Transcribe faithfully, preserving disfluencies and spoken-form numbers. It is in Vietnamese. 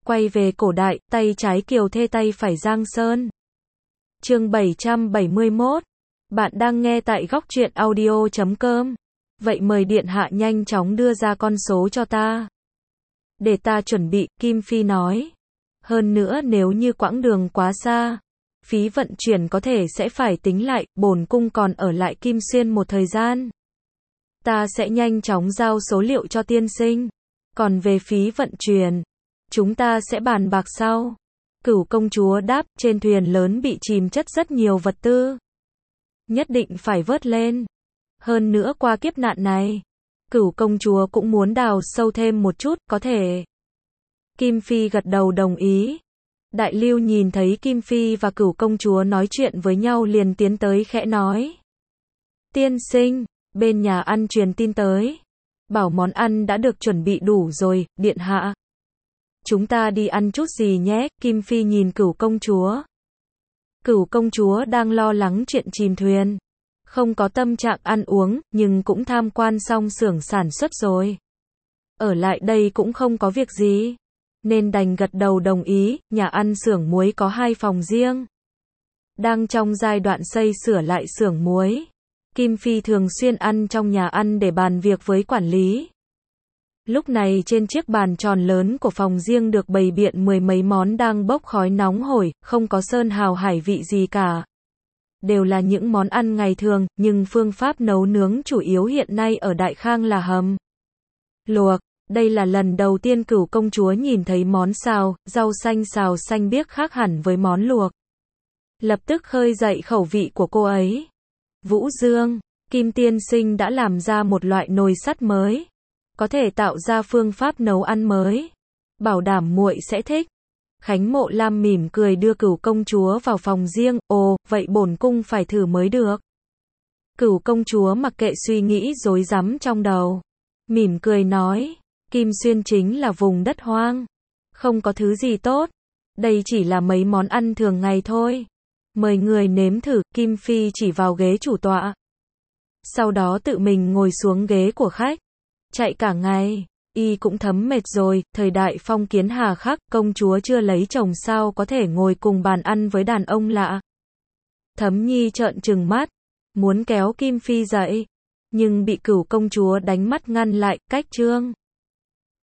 Quay về cổ đại, tay trái Kiều Thê tay phải Giang Sơn. Chương bảy trăm bảy mươi mốt. Bạn đang nghe tại góc truyện audio chấm com. Vậy mời điện hạ nhanh chóng đưa ra con số cho ta. Để ta chuẩn bị, Kim Phi nói. Hơn nữa nếu như quãng đường quá xa, phí vận chuyển có thể sẽ phải tính lại, bổn cung còn ở lại Kim Xuyên một thời gian. Ta sẽ nhanh chóng giao số liệu cho tiên sinh. Còn về phí vận chuyển, chúng ta sẽ bàn bạc sau. Cửu công chúa đáp, trên thuyền lớn bị chìm chất rất nhiều vật tư. Nhất định phải vớt lên. Hơn nữa qua kiếp nạn này, Cửu công chúa cũng muốn đào sâu thêm một chút, có thể. Kim Phi gật đầu đồng ý. Đại Lưu nhìn thấy Kim Phi và Cửu công chúa nói chuyện với nhau liền tiến tới khẽ nói. Tiên sinh, bên nhà ăn truyền tin tới. Bảo món ăn đã được chuẩn bị đủ rồi, điện hạ. Chúng ta đi ăn chút gì nhé, Kim Phi nhìn Cửu công chúa. Cửu công chúa đang lo lắng chuyện chìm thuyền. Không có tâm trạng ăn uống, nhưng cũng tham quan xong xưởng sản xuất rồi. Ở lại đây cũng không có việc gì. Nên đành gật đầu đồng ý, nhà ăn xưởng muối có hai phòng riêng. Đang trong giai đoạn xây sửa lại xưởng muối. Kim Phi thường xuyên ăn trong nhà ăn để bàn việc với quản lý. Lúc này trên chiếc bàn tròn lớn của phòng riêng được bày biện mười mấy món đang bốc khói nóng hổi, không có sơn hào hải vị gì cả. Đều là những món ăn ngày thường, nhưng phương pháp nấu nướng chủ yếu hiện nay ở Đại Khang là hầm, luộc. Đây là lần đầu tiên Cửu công chúa nhìn thấy món xào, rau xanh xào xanh biếc khác hẳn với món luộc. Lập tức khơi dậy khẩu vị của cô ấy. Vũ Dương, Kim tiên sinh đã làm ra một loại nồi sắt mới. Có thể tạo ra phương pháp nấu ăn mới. Bảo đảm muội sẽ thích. Khánh Mộ Lam mỉm cười đưa Cửu công chúa vào phòng riêng. Ồ, vậy bổn cung phải thử mới được. Cửu công chúa mặc kệ suy nghĩ rối rắm trong đầu. Mỉm cười nói. Kim Xuyên chính là vùng đất hoang. Không có thứ gì tốt. Đây chỉ là mấy món ăn thường ngày thôi. Mời người nếm thử, Kim Phi chỉ vào ghế chủ tọa. Sau đó tự mình ngồi xuống ghế của khách. Chạy cả ngày, y cũng thấm mệt rồi, thời đại phong kiến hà khắc, công chúa chưa lấy chồng sao có thể ngồi cùng bàn ăn với đàn ông lạ. Thấm Nhi trợn trừng mắt, muốn kéo Kim Phi dậy, nhưng bị Cửu công chúa đánh mắt ngăn lại, cách trương.